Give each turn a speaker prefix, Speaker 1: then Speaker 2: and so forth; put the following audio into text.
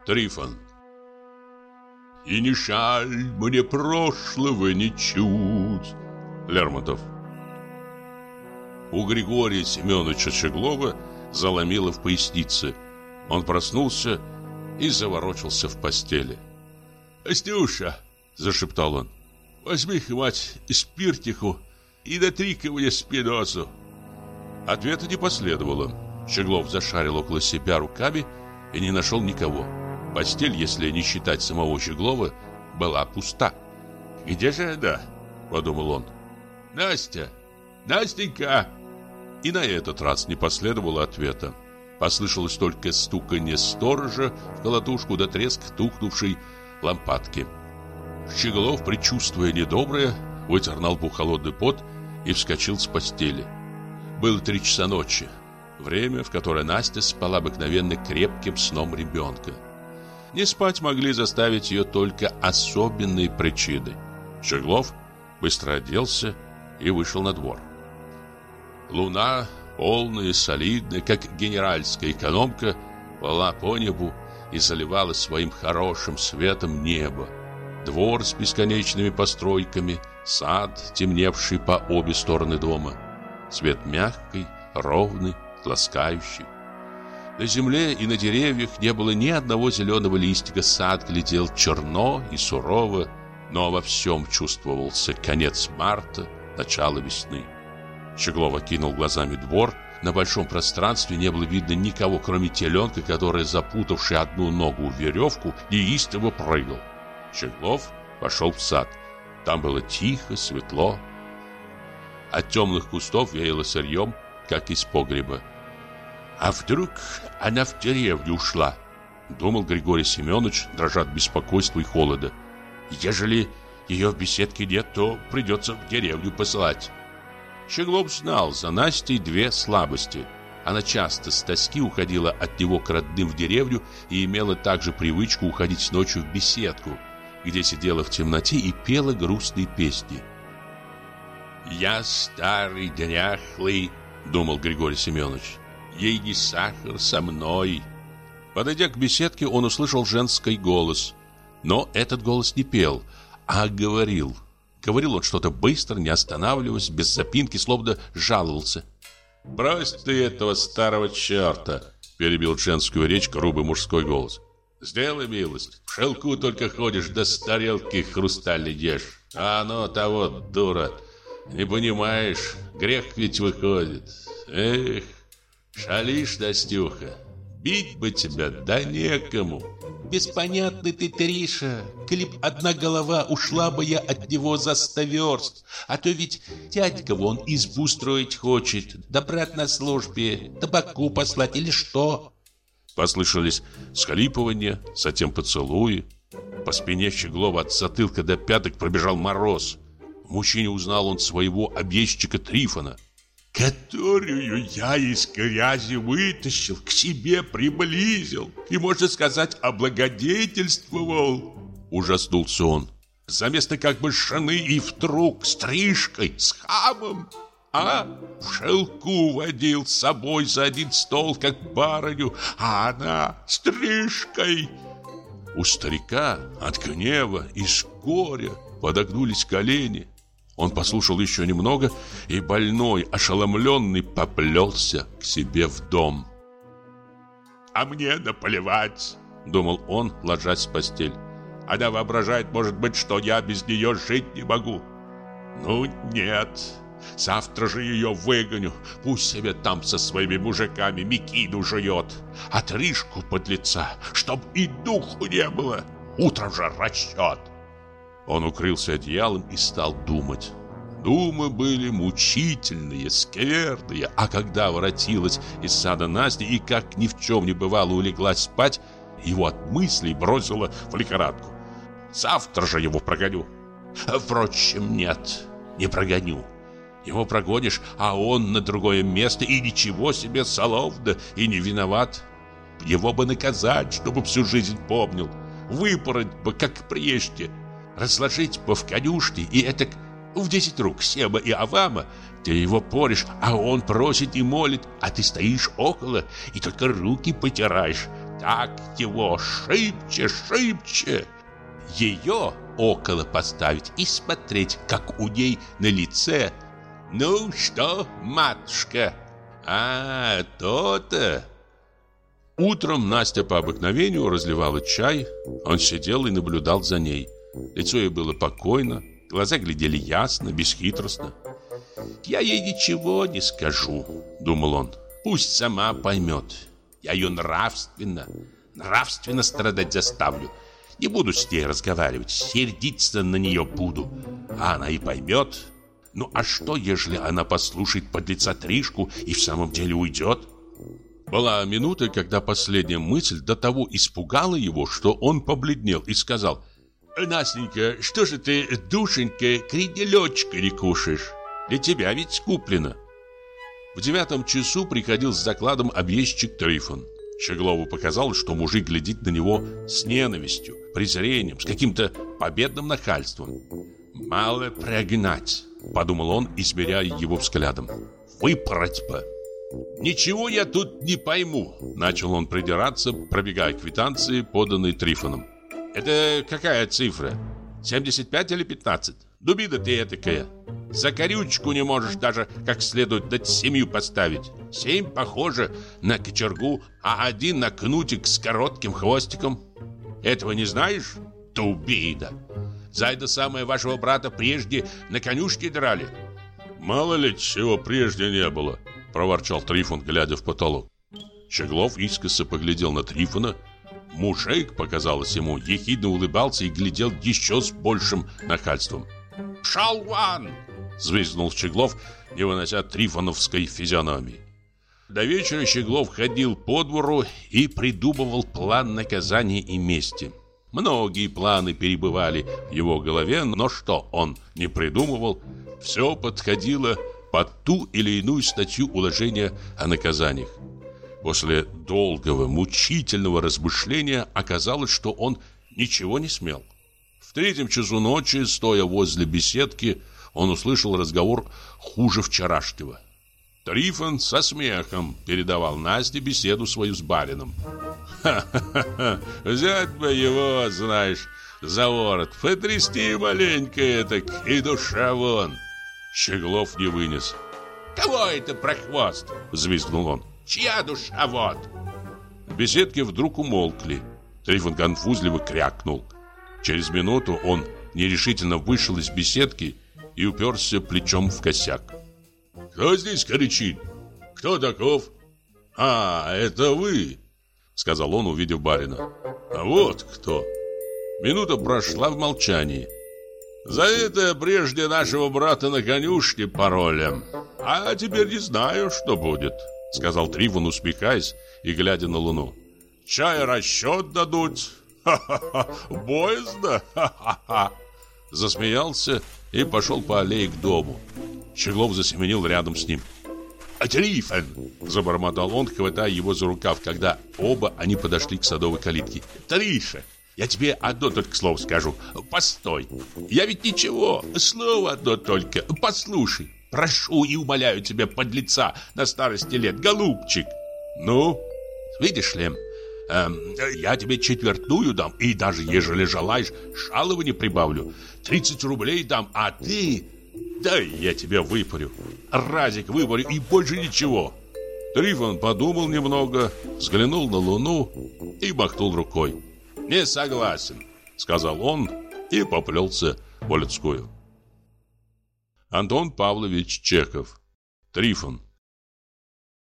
Speaker 1: Трифон. И не жаль мне прошлого ничуть. Лермонтов. У Григория Семеновича Щеглова заломило в пояснице. Он проснулся и заворочился в постели. «Настюша!» – зашептал он. «Возьми-ка, мать, спиртику и натри-ка мне спинозу». Ответа не последовало. Щеглов зашарил около себя руками и не нашел никого. Постель, если не считать самого Щеглова, была пуста. «Где же она?» – подумал он. «Настя! Настенька!» И на этот раз не последовало ответа. Послышалось только стуканье сторожа в колотушку да треск тухнувшей лампадки. Щеглов, предчувствуя недоброе, вытер на лбу холодный пот и вскочил с постели. Было 3 часа ночи, время, в которое Настя спала обыкновенно крепким сном ребенка. Не спать могли заставить ее только особенные причины. Щеглов быстро оделся и вышел на двор. Луна, полная, солидная, как генеральская экономка, плыла по небу и заливала своим хорошим светом небо. Двор с бесконечными постройками, сад, темневший по обе стороны дома. Свет мягкий, ровный, ласкающий. На земле и на деревьях не было ни одного зеленого листика. Сад глядел черно и сурово, но во всем чувствовался конец марта, начало весны. Щеглов окинул глазами двор. На большом пространстве не было видно никого, кроме теленка, который, запутавший одну ногу в веревку, неистово прыгал. Щеглов пошел в сад. Там было тихо, светло. От темных кустов веяло сырьем, как из погреба. «А вдруг она в деревню ушла?» — думал Григорий Семенович, дрожа от беспокойства и холода. «Ежели ее в беседке нет, то придется в деревню посылать». Щеглов знал за Настей 2 слабости. Она часто с тоски уходила от него к родным в деревню и имела также привычку уходить ночью в беседку, где сидела в темноте и пела грустные песни. «Я старый, дряхлый», — думал Григорий Семенович, — «ей не сахар со мной». Подойдя к беседке, он услышал женский голос. Но этот голос не пел, а говорил. Говорил он что-то быстро, не останавливаясь, без запинки, словно жаловался. «Брось ты этого старого черта!» — перебил женскую речь грубый мужской голос. «Сделай милость, в шелку только ходишь, да с тарелки хрустальной ешь. А оно того, дура, не понимаешь, грех ведь выходит. Эх, шалишь, Настюха, бить бы тебя, да некому». «Беспонятный ты, Триша, коли б одна голова, ушла бы я от него за 100 верст. А то ведь дядька вон избу строить хочет, да брат на службе, табаку послать или что?» Послышались схлипывания, затем поцелуи. По спине Щеглова от затылка до пяток пробежал мороз. В мужчине узнал он своего объездчика Трифона, которую я из грязи вытащил, к себе приблизил и, можно сказать, облагодетельствовал. Ужаснулся он. За место как бы жены и вдруг стрижкой, с хамом. В шелку водил с собой за один стол, как барыню, а она стрижкой. У старика от гнева и с горя подогнулись колени. Он послушал еще немного и, больной, ошеломленный, поплелся к себе в дом. «А мне наплевать», — думал он, ложась в постель. «Она воображает, может быть, что я без нее жить не могу. Ну нет, завтра же ее выгоню. Пусть себе там со своими мужиками мекину жует. Отрыжку подлеца, чтоб и духу не было. Утром же расчет». Он укрылся одеялом и стал думать. Думы были мучительные, скверные. А когда воротилась из сада Настя и, как ни в чем не бывало, улеглась спать, его от мыслей бросило в лихорадку. «Завтра же его прогоню». Впрочем, нет, не прогоню. Его прогонишь, а он на другое место, и ничего себе, соловно, и не виноват. Его бы наказать, чтобы всю жизнь помнил. Выпороть бы, как прежде. Разложить бы в конюшне и этак в 10 рук Сема и Авама. Ты его порешь, а он просит и молит, а ты стоишь около и только руки потираешь. так его, шибче, шибче. Ее около поставить и смотреть, как у ней на лице. Ну что, матушка? А, то-то. Утром Настя по обыкновению разливала чай. Он сидел и наблюдал за ней. Лицо ее было покойно, глаза глядели ясно, бесхитростно. «Я ей ничего не скажу», — думал он. «Пусть сама поймет. Я ее нравственно страдать заставлю. Не буду с ней разговаривать, сердиться на нее буду. А она и поймет. Ну а что, ежели она послушает подлеца Тришку и в самом деле уйдет?» Была минута, когда последняя мысль до того испугала его, что он побледнел и сказал: «Настенька, что же ты, душенька, кренделечка не кушаешь? Для тебя ведь куплено». В 9 часу приходил с докладом объездчик Трифон. Щеглову показалось, что мужик глядит на него с ненавистью, презрением, с каким-то победным нахальством. «Мало прогнать», — подумал он, измеряя его взглядом. «Выпороть бы». «Ничего я тут не пойму», — начал он придираться, пробегая квитанции, поданные Трифоном. «Это какая цифра? 75 или 15? Дубина ты этакая. За корючку не можешь даже как следует дать 7 поставить. 7 похоже на кочергу, а 1 на кнутик с коротким хвостиком. Этого не знаешь? Дубина. За это самое вашего брата прежде на конюшке драли». «Мало ли чего прежде не было», — проворчал Трифон, глядя в потолок. Щеглов искоса поглядел на Трифона. Мужик, показалось ему, ехидно улыбался и глядел еще с большим нахальством. «Пшел вон!» — взвизгнул Щеглов, не вынося трифоновской физиономии. До вечера Щеглов ходил по двору и придумывал план наказания и мести. Многие планы перебывали в его голове, но что он не придумывал, все подходило под ту или иную статью уложения о наказаниях. После долгого, мучительного размышления оказалось, что он ничего не смел. В 3 часу ночи, стоя возле беседки, он услышал разговор хуже вчерашнего. Трифон со смехом передавал Насте беседу свою с барином. «Ха-ха-ха! Взять бы его, знаешь, за ворот, потрясти маленько этак, и душа вон!» Щеглов не вынес. «Кого это прохвост?» — взвизгнул он. «Чья душа вот?» В беседке вдруг умолкли. Трифон конфузливо крякнул. Через минуту он нерешительно вышел из беседки и уперся плечом в косяк. «Кто здесь кричит? Кто таков?» «А, это вы!» — сказал он, увидев барина. «А вот кто!» Минута прошла в молчании. «За это прежде нашего брата на конюшне пароля. А теперь не знаю, что будет», — сказал Трифон, усмехаясь и глядя на луну. «Чай расчет дадут. Ха-ха-ха! Боязно! Ха-ха-ха!» Засмеялся и пошел по аллее к дому. Щеглов засеменил рядом с ним. «Трифон!» — забормотал он, хватая его за рукав, когда оба они подошли к садовой калитке. «Триша! Я тебе одно только слово скажу. Постой. Я ведь ничего. Слово одно только. Послушай. Прошу и умоляю тебя, подлеца, на старости лет, голубчик. Ну, видишь ли, я тебе четвертную дам, и даже ежели желаешь, жалование прибавлю. 30 рублей дам, а ты... Да я тебя выпарю. Разик выпарю и больше ничего». Трифон подумал немного, взглянул на луну и махнул рукой. «Не согласен», — сказал он и поплелся в Полецкую. Антон Павлович Чехов. Трифон.